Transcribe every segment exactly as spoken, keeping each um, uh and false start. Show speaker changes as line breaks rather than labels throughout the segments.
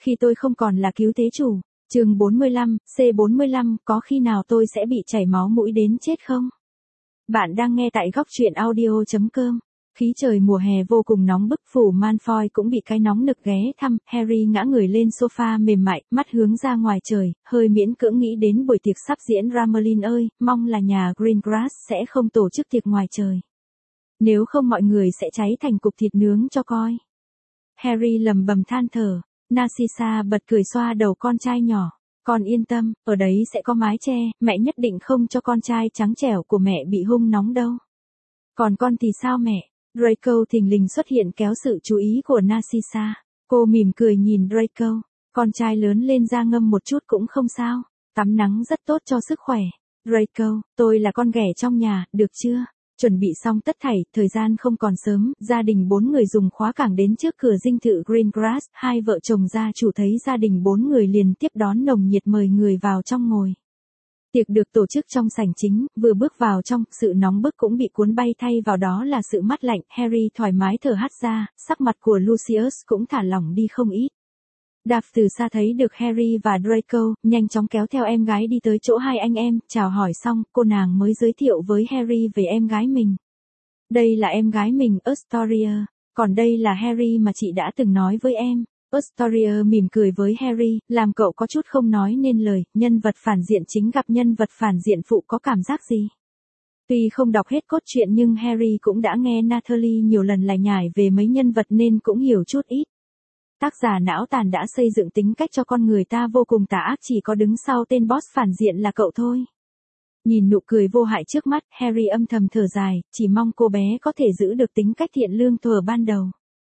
khi tôi không còn là cứu thế chủ. Chương bốn mươi lăm, C bốn mươi lăm, có khi nào tôi sẽ bị chảy máu mũi đến chết không? Bạn đang nghe tại góc truyện audio chấm com. Khí trời mùa hè vô cùng nóng bức, phủ Malfoy cũng bị cái nóng nực ghé thăm. Harry ngã người lên sofa mềm mại, mắt hướng ra ngoài trời, hơi miễn cưỡng nghĩ đến buổi tiệc sắp diễn. Ramelin ơi, mong là nhà Greengrass sẽ không tổ chức tiệc ngoài trời. Nếu không mọi người sẽ cháy thành cục thịt nướng cho coi. Harry lầm bầm than thở. Narcissa bật cười xoa đầu con trai nhỏ. Con yên tâm, ở đấy sẽ có mái che, mẹ nhất định không cho con trai trắng trẻo của mẹ bị hung nóng đâu. Còn con thì sao mẹ? Draco thình lình xuất hiện kéo sự chú ý của Narcissa. Cô mỉm cười nhìn Draco. Con trai lớn lên ra ngâm một chút cũng không sao. Tắm nắng rất tốt cho sức khỏe. Draco, tôi là con ghẻ trong nhà, được chưa? Chuẩn bị xong tất thảy, thời gian không còn sớm, gia đình bốn người dùng khóa cảng đến trước cửa dinh thự Greengrass, hai vợ chồng gia chủ thấy gia đình bốn người liền tiếp đón nồng nhiệt mời người vào trong ngồi. Tiệc được tổ chức trong sảnh chính, vừa bước vào trong, sự nóng bức cũng bị cuốn bay thay vào đó là sự mát lạnh. Harry thoải mái thở hắt ra, sắc mặt của Lucius cũng thả lỏng đi không ít. Daphne từ xa thấy được Harry và Draco, nhanh chóng kéo theo em gái đi tới chỗ hai anh em, chào hỏi xong, cô nàng mới giới thiệu với Harry về em gái mình. Đây là em gái mình, Astoria, còn đây là Harry mà chị đã từng nói với em. Astoria mỉm cười với Harry, làm cậu có chút không nói nên lời, nhân vật phản diện chính gặp nhân vật phản diện phụ có cảm giác gì? Tuy không đọc hết cốt truyện nhưng Harry cũng đã nghe Natalie nhiều lần lải nhải về mấy nhân vật nên cũng hiểu chút ít. Tác giả não tàn đã xây dựng tính cách cho con người ta vô cùng tà ác, chỉ có đứng sau tên boss phản diện là cậu thôi. Nhìn nụ cười vô hại trước mắt, Harry âm thầm thở dài, chỉ mong cô bé có thể giữ được tính cách thiện lương thuở ban đầu.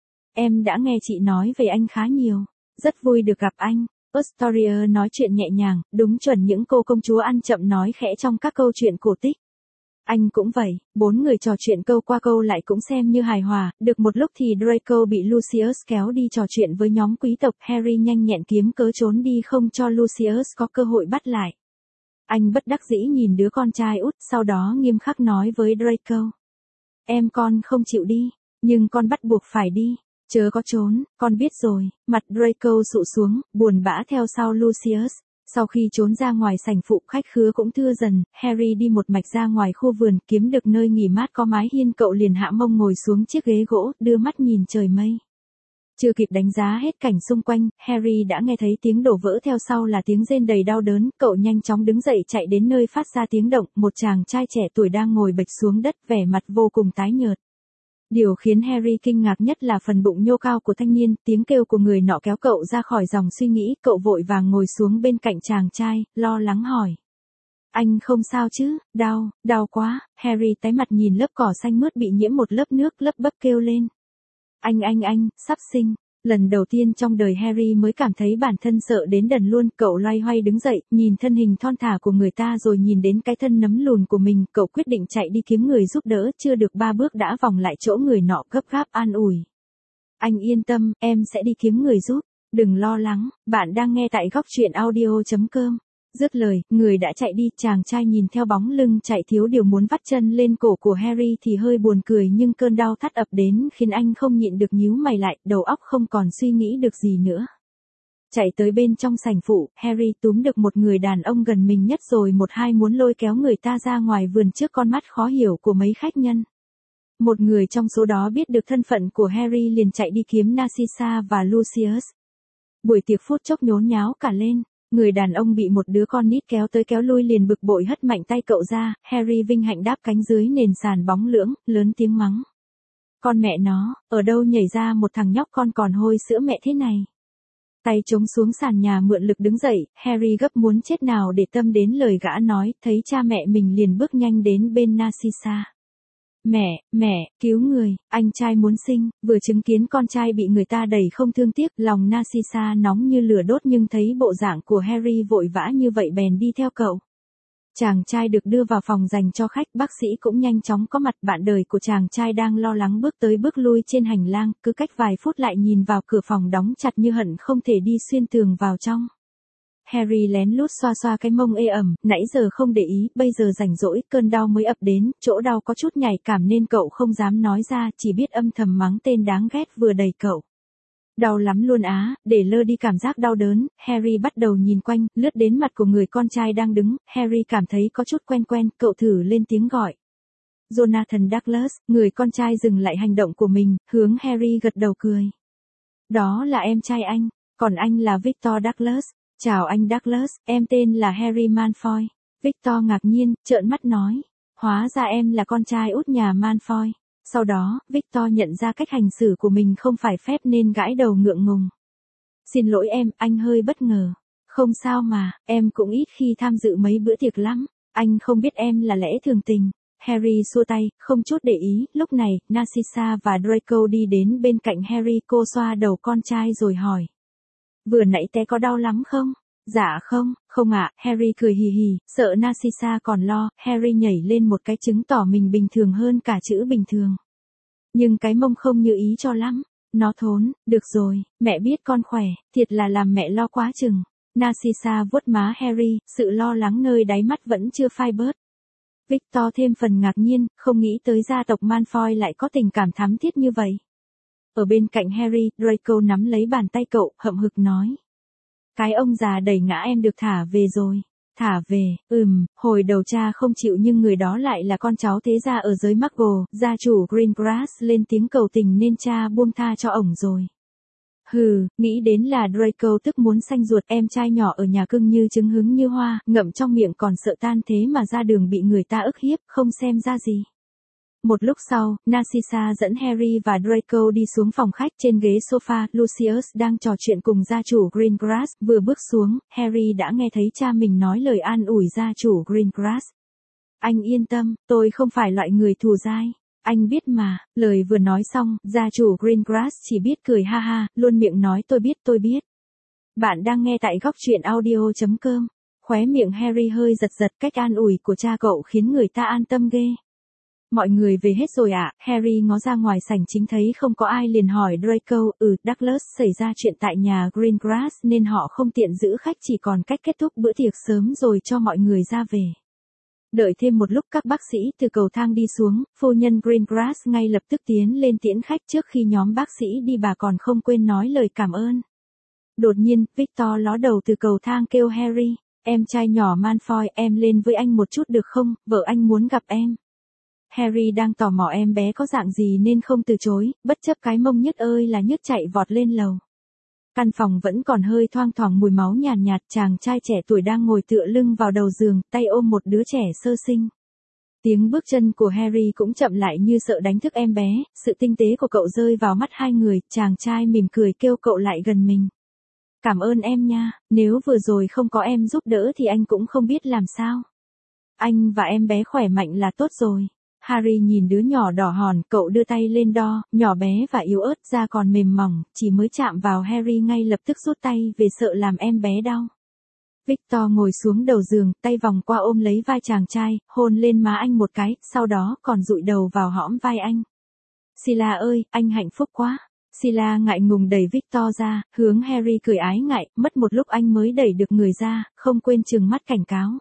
Em đã nghe chị nói về anh khá nhiều, rất vui được gặp anh. Astoria nói chuyện nhẹ nhàng, đúng chuẩn những cô công chúa ăn chậm nói khẽ trong các câu chuyện cổ tích. Anh cũng vậy, bốn người trò chuyện câu qua câu lại cũng xem như hài hòa, được một lúc thì Draco bị Lucius kéo đi trò chuyện với nhóm quý tộc. Harry nhanh nhẹn kiếm cớ trốn đi không cho Lucius có cơ hội bắt lại. Anh bất đắc dĩ nhìn đứa con trai út, sau đó nghiêm khắc nói với Draco. Em con không chịu đi, nhưng con bắt buộc phải đi, chớ có trốn, con biết rồi. Mặt Draco sụ xuống, buồn bã theo sau Lucius. Sau khi trốn ra ngoài sảnh phụ, khách khứa cũng thưa dần, Harry đi một mạch ra ngoài khu vườn, kiếm được nơi nghỉ mát có mái hiên, cậu liền hạ mông ngồi xuống chiếc ghế gỗ, đưa mắt nhìn trời mây. Chưa kịp đánh giá hết cảnh xung quanh, Harry đã nghe thấy tiếng đổ vỡ, theo sau là tiếng rên đầy đau đớn, cậu nhanh chóng đứng dậy chạy đến nơi phát ra tiếng động, một chàng trai trẻ tuổi đang ngồi bệt xuống đất, vẻ mặt vô cùng tái nhợt. Điều khiến Harry kinh ngạc nhất là phần bụng nhô cao của thanh niên, tiếng kêu của người nọ kéo cậu ra khỏi dòng suy nghĩ, cậu vội vàng ngồi xuống bên cạnh chàng trai, lo lắng hỏi. Anh không sao chứ? Đau, đau quá. Harry tái mặt nhìn lớp cỏ xanh mướt bị nhiễm một lớp nước, lấp bấp kêu lên. Anh anh anh, sắp sinh. Lần đầu tiên trong đời Harry mới cảm thấy bản thân sợ đến đần luôn, cậu loay hoay đứng dậy, nhìn thân hình thon thả của người ta rồi nhìn đến cái thân nấm lùn của mình, cậu quyết định chạy đi kiếm người giúp đỡ, chưa được ba bước đã vòng lại chỗ người nọ gấp gáp an ủi. Anh yên tâm, em sẽ đi kiếm người giúp, đừng lo lắng, bạn đang nghe tại góc truyện audio chấm com. Dứt lời, người đã chạy đi, chàng trai nhìn theo bóng lưng chạy thiếu điều muốn vắt chân lên cổ của Harry thì hơi buồn cười, nhưng cơn đau thắt ập đến khiến anh không nhịn được nhíu mày lại, đầu óc không còn suy nghĩ được gì nữa. Chạy tới bên trong sảnh phụ, Harry túm được một người đàn ông gần mình nhất rồi một hai muốn lôi kéo người ta ra ngoài vườn trước con mắt khó hiểu của mấy khách nhân. Một người trong số đó biết được thân phận của Harry liền chạy đi kiếm Narcissa và Lucius. Buổi tiệc phút chốc nhốn nháo cả lên. Người đàn ông bị một đứa con nít kéo tới kéo lui liền bực bội hất mạnh tay cậu ra, Harry vinh hạnh đáp cánh dưới nền sàn bóng lưỡng, lớn tiếng mắng. Con mẹ nó, ở đâu nhảy ra một thằng nhóc con còn hôi sữa mẹ thế này. Tay chống xuống sàn nhà mượn lực đứng dậy, Harry gấp muốn chết nào để tâm đến lời gã nói, thấy cha mẹ mình liền bước nhanh đến bên Narcissa. Mẹ, mẹ, cứu người, anh trai muốn sinh. Vừa chứng kiến con trai bị người ta đẩy không thương tiếc, lòng Narcissa nóng như lửa đốt, nhưng thấy bộ dạng của Harry vội vã như vậy bèn đi theo cậu. Chàng trai được đưa vào phòng dành cho khách, bác sĩ cũng nhanh chóng có mặt, bạn đời của chàng trai đang lo lắng bước tới bước lui trên hành lang, cứ cách vài phút lại nhìn vào cửa phòng đóng chặt như hận không thể đi xuyên tường vào trong. Harry lén lút xoa xoa cái mông ê ẩm, nãy giờ không để ý, bây giờ rảnh rỗi, cơn đau mới ập đến, chỗ đau có chút nhạy cảm nên cậu không dám nói ra, chỉ biết âm thầm mắng tên đáng ghét vừa đẩy cậu. Đau lắm luôn á, để lơ đi cảm giác đau đớn, Harry bắt đầu nhìn quanh, lướt đến mặt của người con trai đang đứng, Harry cảm thấy có chút quen quen, cậu thử lên tiếng gọi. Jonathan Douglas, người con trai dừng lại hành động của mình, hướng Harry gật đầu cười. Đó là em trai anh, còn anh là Victor Douglas. Chào anh Douglas, em tên là Harry Malfoy. Victor ngạc nhiên, trợn mắt nói. Hóa ra em là con trai út nhà Malfoy. Sau đó, Victor nhận ra cách hành xử của mình không phải phép nên gãi đầu ngượng ngùng. Xin lỗi em, anh hơi bất ngờ. Không sao mà, em cũng ít khi tham dự mấy bữa tiệc lắm. Anh không biết em là lẽ thường tình. Harry xua tay, không chút để ý, lúc này, Narcissa và Draco đi đến bên cạnh Harry, cô xoa đầu con trai rồi hỏi. Vừa nãy té có đau lắm không? Dạ không, không ạ, Harry cười hì hì, sợ Narcissa còn lo, Harry nhảy lên một cái chứng tỏ mình bình thường hơn cả chữ bình thường. Nhưng cái mông không như ý cho lắm. Nó thốn, được rồi, mẹ biết con khỏe, thiệt là làm mẹ lo quá chừng. Narcissa vuốt má Harry, sự lo lắng nơi đáy mắt vẫn chưa phai bớt. Victor thêm phần ngạc nhiên, không nghĩ tới gia tộc Malfoy lại có tình cảm thắm thiết như vậy. Ở bên cạnh Harry, Draco nắm lấy bàn tay cậu, hậm hực nói. Cái ông già đẩy ngã em được thả về rồi. Thả về, ừm, hồi đầu cha không chịu nhưng người đó lại là con cháu thế gia ở giới Muggle, gia chủ Greengrass lên tiếng cầu tình nên cha buông tha cho ổng rồi. Hừ, nghĩ đến là Draco tức muốn xanh ruột, em trai nhỏ ở nhà cưng như trứng hứng như hoa, ngậm trong miệng còn sợ tan thế mà ra đường bị người ta ức hiếp, không xem ra gì. Một lúc sau, Narcissa dẫn Harry và Draco đi xuống phòng khách. Trên ghế sofa, Lucius đang trò chuyện cùng gia chủ Greengrass, vừa bước xuống, Harry đã nghe thấy cha mình nói lời an ủi gia chủ Greengrass. Anh yên tâm, tôi không phải loại người thù dai. Anh biết mà, lời vừa nói xong, gia chủ Greengrass chỉ biết cười ha ha, luôn miệng nói tôi biết tôi biết. Bạn đang nghe tại góc truyện audio chấm com. Khóe miệng Harry hơi giật giật, cách an ủi của cha cậu khiến người ta an tâm ghê. Mọi người về hết rồi ạ, à? Harry ngó ra ngoài sảnh chính thấy không có ai liền hỏi Draco, ừ, Douglas xảy ra chuyện tại nhà Greengrass nên họ không tiện giữ khách, chỉ còn cách kết thúc bữa tiệc sớm rồi cho mọi người ra về. Đợi thêm một lúc các bác sĩ từ cầu thang đi xuống, phu nhân Greengrass ngay lập tức tiến lên tiễn khách. Trước khi nhóm bác sĩ đi bà còn không quên nói lời cảm ơn. Đột nhiên, Victor ló đầu từ cầu thang kêu Harry, em trai nhỏ Malfoy, em lên với anh một chút được không, vợ anh muốn gặp em. Harry đang tò mò em bé có dạng gì nên không từ chối, bất chấp cái mông nhức ơi là nhức chạy vọt lên lầu. Căn phòng vẫn còn hơi thoang thoảng mùi máu nhàn nhạt, nhạt, chàng trai trẻ tuổi đang ngồi tựa lưng vào đầu giường, tay ôm một đứa trẻ sơ sinh. Tiếng bước chân của Harry cũng chậm lại như sợ đánh thức em bé, sự tinh tế của cậu rơi vào mắt hai người, chàng trai mỉm cười kêu cậu lại gần mình. Cảm ơn em nha, nếu vừa rồi không có em giúp đỡ thì anh cũng không biết làm sao. Anh và em bé khỏe mạnh là tốt rồi. Harry nhìn đứa nhỏ đỏ hòn, cậu đưa tay lên đo, nhỏ bé và yếu ớt, da còn mềm mỏng, chỉ mới chạm vào Harry ngay lập tức rút tay về sợ làm em bé đau. Victor ngồi xuống đầu giường, tay vòng qua ôm lấy vai chàng trai, hôn lên má anh một cái, sau đó còn dụi đầu vào hõm vai anh. Sila ơi, anh hạnh phúc quá. Sila ngại ngùng đẩy Victor ra, hướng Harry cười ái ngại, mất một lúc anh mới đẩy được người ra, không quên trừng mắt cảnh cáo.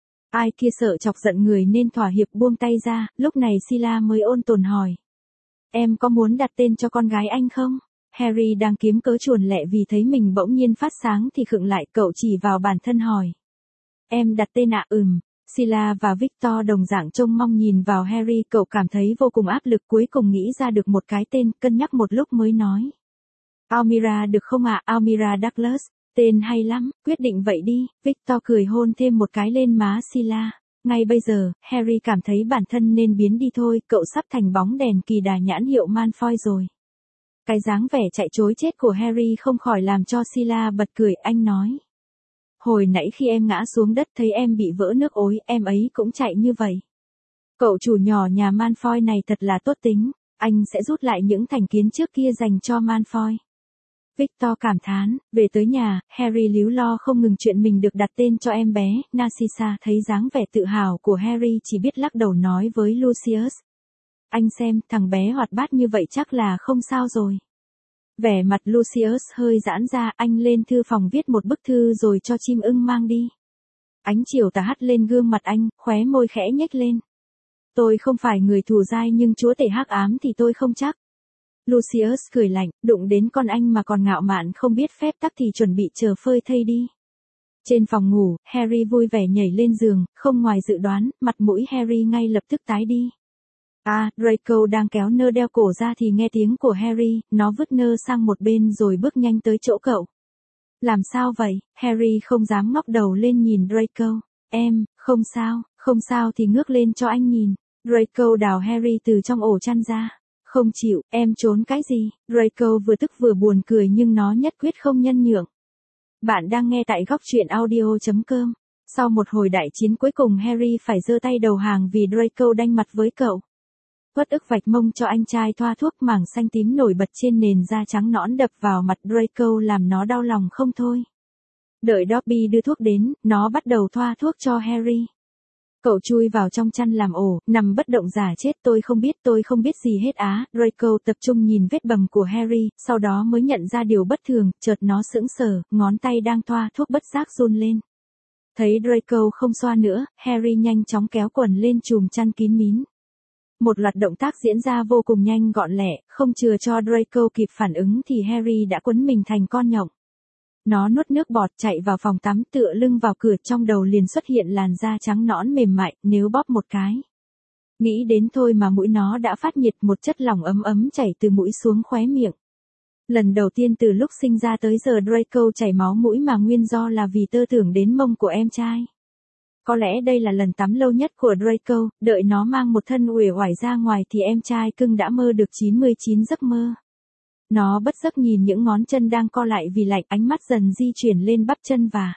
Ai kia sợ chọc giận người nên thỏa hiệp buông tay ra, lúc này Sila mới ôn tồn hỏi. Em có muốn đặt tên cho con gái anh không? Harry đang kiếm cớ chuồn lẹ vì thấy mình bỗng nhiên phát sáng thì khựng lại, cậu chỉ vào bản thân hỏi. Em đặt tên ạ? À? Ừm. Sila và Victor đồng dạng trông mong nhìn vào Harry, cậu cảm thấy vô cùng áp lực, cuối cùng nghĩ ra được một cái tên, cân nhắc một lúc mới nói. Almira được không ạ? À? Almira Douglas. Tên hay lắm, quyết định vậy đi. Victor cười hôn thêm một cái lên má Sila. Ngay bây giờ, Harry cảm thấy bản thân nên biến đi thôi, cậu sắp thành bóng đèn kỳ đà nhãn hiệu Malfoy rồi. Cái dáng vẻ chạy trối chết của Harry không khỏi làm cho Sila bật cười, anh nói. Hồi nãy khi em ngã xuống đất thấy em bị vỡ nước ối, em ấy cũng chạy như vậy. Cậu chủ nhỏ nhà Malfoy này thật là tốt tính, anh sẽ rút lại những thành kiến trước kia dành cho Malfoy. Victor cảm thán, về tới nhà, Harry líu lo không ngừng chuyện mình được đặt tên cho em bé. Narcissa thấy dáng vẻ tự hào của Harry chỉ biết lắc đầu nói với Lucius. Anh xem, thằng bé hoạt bát như vậy chắc là không sao rồi. Vẻ mặt Lucius hơi giãn ra, anh lên thư phòng viết một bức thư rồi cho chim ưng mang đi. Ánh chiều tà hắt lên gương mặt anh, khóe môi khẽ nhếch lên. Tôi không phải người thù dai nhưng chúa tể hắc ám thì tôi không chắc. Lucius cười lạnh, đụng đến con anh mà còn ngạo mạn không biết phép tắc thì chuẩn bị chờ phơi thây đi. Trên phòng ngủ, Harry vui vẻ nhảy lên giường, không ngoài dự đoán, mặt mũi Harry ngay lập tức tái đi. À, Draco đang kéo nơ đeo cổ ra thì nghe tiếng của Harry, nó vứt nơ sang một bên rồi bước nhanh tới chỗ cậu. Làm sao vậy? Harry không dám ngóc đầu lên nhìn Draco. Em, không sao, không sao thì ngước lên cho anh nhìn. Draco đào Harry từ trong ổ chăn ra. Không chịu, em trốn cái gì? Draco vừa tức vừa buồn cười nhưng nó nhất quyết không nhân nhượng. Bạn đang nghe tại góc truyện audio chấm com. Sau một hồi đại chiến cuối cùng Harry phải giơ tay đầu hàng vì Draco đanh mặt với cậu. Uất ức vạch mông cho anh trai thoa thuốc mảng xanh tím nổi bật trên nền da trắng nõn đập vào mặt Draco làm nó đau lòng không thôi. Đợi Dobby đưa thuốc đến, nó bắt đầu thoa thuốc cho Harry. Cậu chui vào trong chăn làm ổ, nằm bất động giả chết tôi không biết tôi không biết gì hết á. Draco tập trung nhìn vết bầm của Harry, sau đó mới nhận ra điều bất thường, chợt nó sững sờ, ngón tay đang thoa thuốc bất giác run lên. Thấy Draco không xoa nữa, Harry nhanh chóng kéo quần lên chùm chăn kín mít. Một loạt động tác diễn ra vô cùng nhanh gọn lẹ, không chừa cho Draco kịp phản ứng thì Harry đã quấn mình thành con nhộng. Nó nuốt nước bọt chạy vào phòng tắm tựa lưng vào cửa trong đầu liền xuất hiện làn da trắng nõn mềm mại, nếu bóp một cái. Nghĩ đến thôi mà mũi nó đã phát nhiệt một chất lỏng ấm ấm chảy từ mũi xuống khóe miệng. Lần đầu tiên từ lúc sinh ra tới giờ Draco chảy máu mũi mà nguyên do là vì tơ tưởng đến mông của em trai. Có lẽ đây là lần tắm lâu nhất của Draco, đợi nó mang một thân uể oải ra ngoài thì em trai cưng đã mơ được chín mươi chín giấc mơ. Nó bất giấc nhìn những ngón chân đang co lại vì lạnh, ánh mắt dần di chuyển lên bắp chân và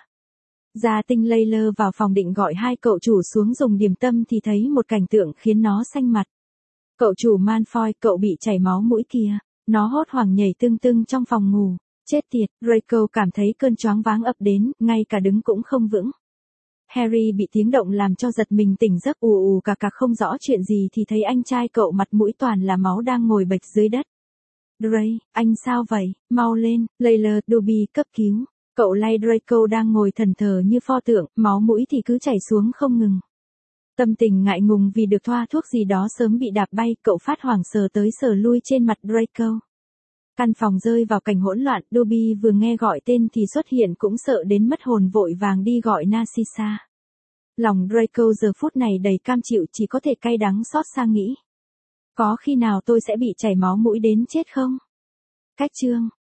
Gia Tinh lây lơ vào phòng định gọi hai cậu chủ xuống dùng điểm tâm thì thấy một cảnh tượng khiến nó xanh mặt. Cậu chủ Malfoy, cậu bị chảy máu mũi kìa. Nó hốt hoảng nhảy tưng tưng trong phòng ngủ. Chết tiệt, Draco cảm thấy cơn choáng váng ập đến, ngay cả đứng cũng không vững. Harry bị tiếng động làm cho giật mình tỉnh giấc ù ù cà cà không rõ chuyện gì thì thấy anh trai cậu mặt mũi toàn là máu đang ngồi bệt dưới đất. Dray, anh sao vậy? Mau lên, Layla, Dobby, cấp cứu. Cậu lay Draco đang ngồi thần thờ như pho tượng, máu mũi thì cứ chảy xuống không ngừng. Tâm tình ngại ngùng vì được thoa thuốc gì đó sớm bị đạp bay, cậu phát hoảng sờ tới sờ lui trên mặt Draco. Căn phòng rơi vào cảnh hỗn loạn, Dobby vừa nghe gọi tên thì xuất hiện cũng sợ đến mất hồn vội vàng đi gọi Narcissa. Lòng Draco giờ phút này đầy cam chịu chỉ có thể cay đắng xót xa nghĩ. Có khi nào tôi sẽ bị chảy máu mũi đến chết không? Cách chương